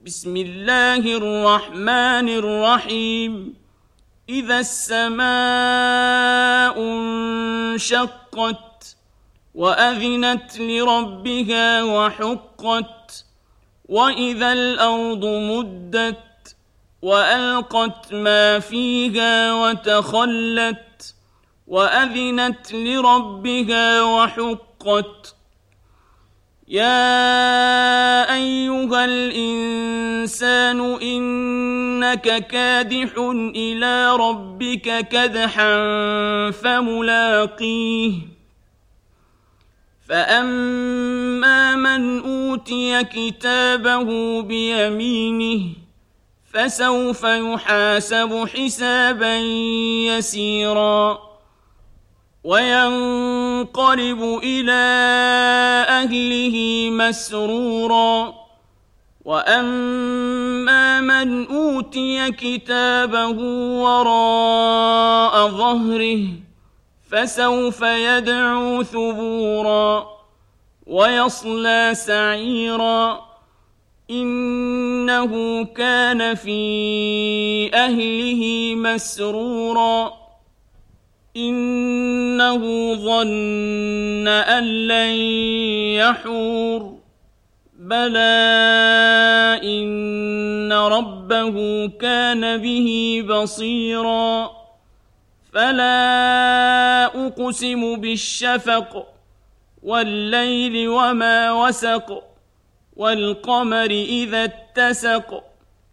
بسم الله الرحمن الرحيم إذا السماء انشقت وأذنت لربها وحقت وإذا الأرض مدت وألقت ما فيها وتخلت وأذنت لربها وحقت يا أيها الإنسان إنك كادح إلى ربك كدحا فملاقيه فأما من أوتي كتابه بيمينه فسوف يحاسب حسابا يسيرا وينقلب إلى أهله مسرورا وأما من أوتي كتابه وراء ظهره فسوف يدعو ثبورا ويصلى سعيرا إنه كان في أهله مسرورا إنه ظن أن لن يحور بلى إن ربه كان به بصيرا فلا أقسم بالشفق والليل وما وسق والقمر إذا اتسق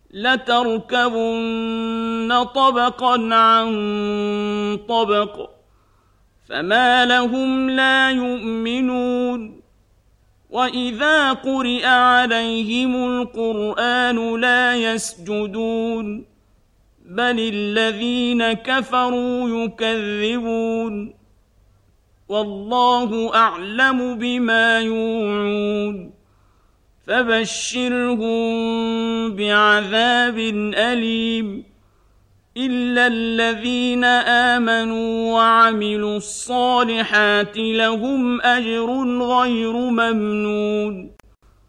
لتركبن طبقا عن طبق فما لهم لا يؤمنون وإذا قرئ عليهم القرآن لا يسجدون بل الذين كفروا يكذبون والله أعلم بما يوعون فبشرهم بعذاب أليم إلا الذين آمنوا وعملوا الصالحات لهم أجر غير ممنون